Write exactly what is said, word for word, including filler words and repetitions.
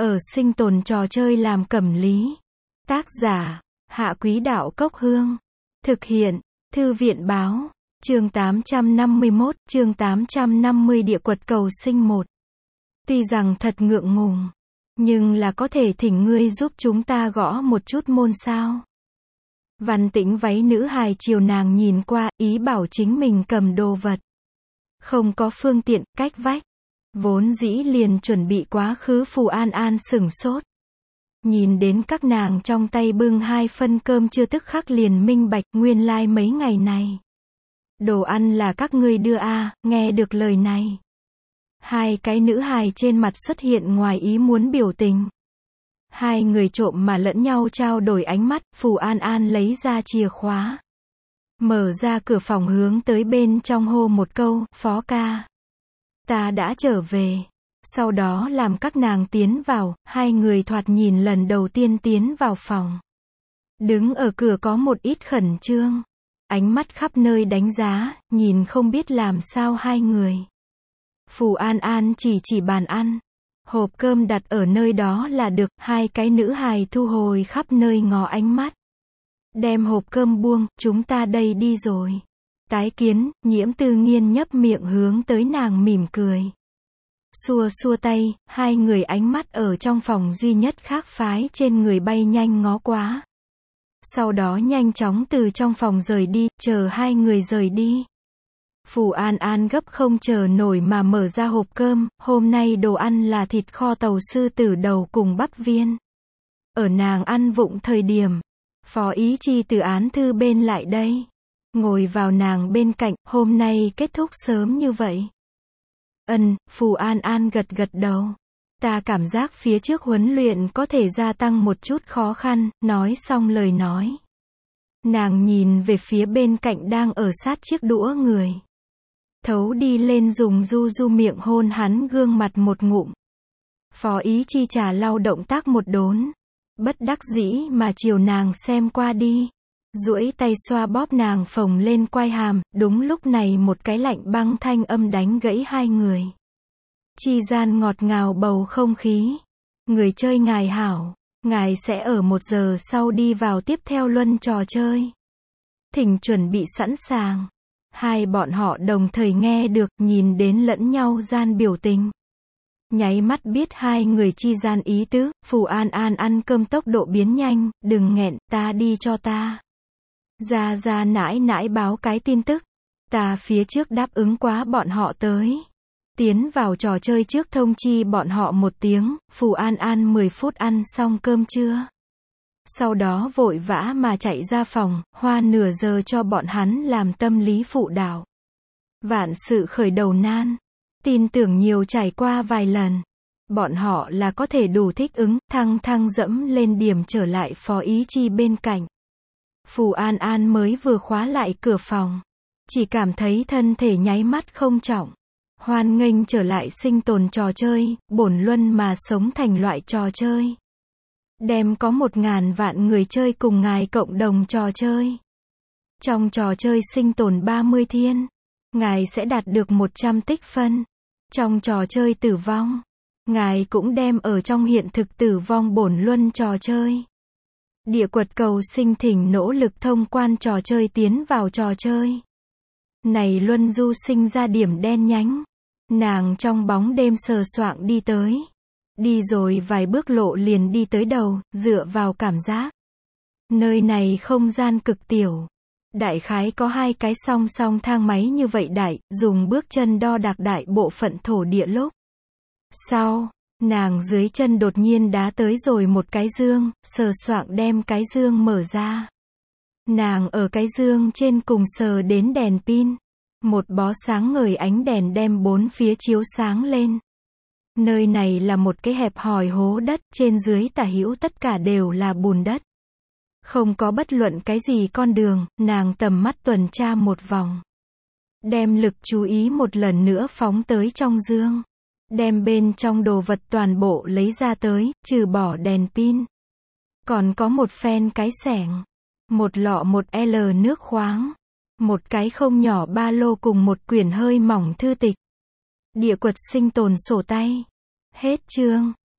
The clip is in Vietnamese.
Ở sinh tồn trò chơi làm cẩm lý. Tác giả, Hạ Quý Đạo Cốc Hương. Thực hiện, Thư viện Báo. Chương tám trăm năm mươi mốt, chương tám trăm năm mươi Địa quật cầu sinh một. Tuy rằng thật ngượng ngùng, nhưng là có thể thỉnh ngươi giúp chúng ta gõ một chút môn sao? Văn Tĩnh váy nữ hài chiều nàng nhìn qua, ý bảo chính mình cầm đồ vật. Không có phương tiện, cách vách. Vốn dĩ liền chuẩn bị quá khứ Phù An An sửng sốt. Nhìn đến các nàng trong tay bưng hai phân cơm chưa tức khắc liền minh bạch, nguyên lai like mấy ngày này. Đồ ăn là các ngươi đưa a, à, nghe được lời này. Hai cái nữ hài trên mặt xuất hiện ngoài ý muốn biểu tình. Hai người trộm mà lẫn nhau trao đổi ánh mắt, Phù An An lấy ra chìa khóa. Mở ra cửa phòng hướng tới bên trong hô một câu, Phó ca. Ta đã trở về. Sau đó làm các nàng tiến vào, hai người thoạt nhìn lần đầu tiên tiến vào phòng. Đứng ở cửa có một ít khẩn trương. Ánh mắt khắp nơi đánh giá, nhìn không biết làm sao hai người. Phù An An chỉ chỉ bàn ăn. Hộp cơm đặt ở nơi đó là được, hai cái nữ hài thu hồi khắp nơi ngó ánh mắt. Đem hộp cơm buông, chúng ta đây đi rồi. Tái kiến, Nhiễm Tư Nghiên nhấp miệng hướng tới nàng mỉm cười. Xua xua tay, hai người ánh mắt ở trong phòng duy nhất khác phái trên người bay nhanh ngó quá. Sau đó nhanh chóng từ trong phòng rời đi, chờ hai người rời đi. Phù An An gấp không chờ nổi mà mở ra hộp cơm, hôm nay đồ ăn là thịt kho tàu sư tử đầu cùng bắp viên. Ở nàng ăn vụng thời điểm, Phó Ý Chi từ án thư bên lại đây. Ngồi vào nàng bên cạnh, hôm nay kết thúc sớm như vậy. Ân, Phù An An gật gật đầu. Ta cảm giác phía trước huấn luyện có thể gia tăng một chút khó khăn, nói xong lời nói. Nàng nhìn về phía bên cạnh đang ở sát chiếc đũa người. Thấu đi lên dùng du du miệng hôn hắn gương mặt một ngụm. Phó Ý Chi trà lau động tác một đốn. Bất đắc dĩ mà chiều nàng xem qua đi. Duỗi tay xoa bóp nàng phồng lên quai hàm, đúng lúc này một cái lạnh băng thanh âm đánh gãy hai người. Chi gian ngọt ngào bầu không khí. Người chơi ngài hảo, ngài sẽ ở một giờ sau đi vào tiếp theo luân trò chơi. Thỉnh chuẩn bị sẵn sàng. Hai bọn họ đồng thời nghe được, nhìn đến lẫn nhau gian biểu tình. Nháy mắt biết hai người chi gian ý tứ, Phù An An ăn cơm tốc độ biến nhanh, đừng nghẹn, ta đi cho ta. Ra ra nãi nãi báo cái tin tức. Ta phía trước đáp ứng quá bọn họ tới. Tiến vào trò chơi trước thông chi bọn họ một tiếng, Phù An An mười phút ăn xong cơm trưa. Sau đó vội vã mà chạy ra phòng, hoa nửa giờ cho bọn hắn làm tâm lý phụ đạo. Vạn sự khởi đầu nan. Tin tưởng nhiều trải qua vài lần. Bọn họ là có thể đủ thích ứng, thăng thăng dẫm lên điểm trở lại Phó Ý Chi bên cạnh. Phù An An mới vừa khóa lại cửa phòng. Chỉ cảm thấy thân thể nháy mắt không trọng. Hoan nghênh trở lại sinh tồn trò chơi, bổn luân mà sống thành loại trò chơi. Đem có một ngàn vạn người chơi cùng ngài cộng đồng trò chơi. Trong trò chơi sinh tồn ba mươi thiên, ngài sẽ đạt được một trăm tích phân. Trong trò chơi tử vong, ngài cũng đem ở trong hiện thực tử vong bổn luân trò chơi. Địa quật cầu sinh thỉnh nỗ lực thông quan trò chơi tiến vào trò chơi. Này luân du sinh ra điểm đen nhánh. Nàng trong bóng đêm sờ soạng đi tới. Đi rồi vài bước lộ liền đi tới đầu, dựa vào cảm giác. Nơi này không gian cực tiểu. Đại khái có hai cái song song thang máy như vậy đại, dùng bước chân đo đạc đại bộ phận thổ địa lúc. Sau, nàng dưới chân đột nhiên đá tới rồi một cái dương, sờ soạng đem cái dương mở ra. Nàng ở cái dương trên cùng sờ đến đèn pin. Một bó sáng ngời ánh đèn đem bốn phía chiếu sáng lên. Nơi này là một cái hẹp hòi hố đất, trên dưới tả hữu tất cả đều là bùn đất. Không có bất luận cái gì con đường, nàng tầm mắt tuần tra một vòng. Đem lực chú ý một lần nữa phóng tới trong dương. Đem bên trong đồ vật toàn bộ lấy ra tới, trừ bỏ đèn pin. Còn có một phen cái xẻng. Một lọ một L nước khoáng. Một cái không nhỏ ba lô cùng một quyển hơi mỏng thư tịch. Địa quật sinh tồn sổ tay. Hết chương.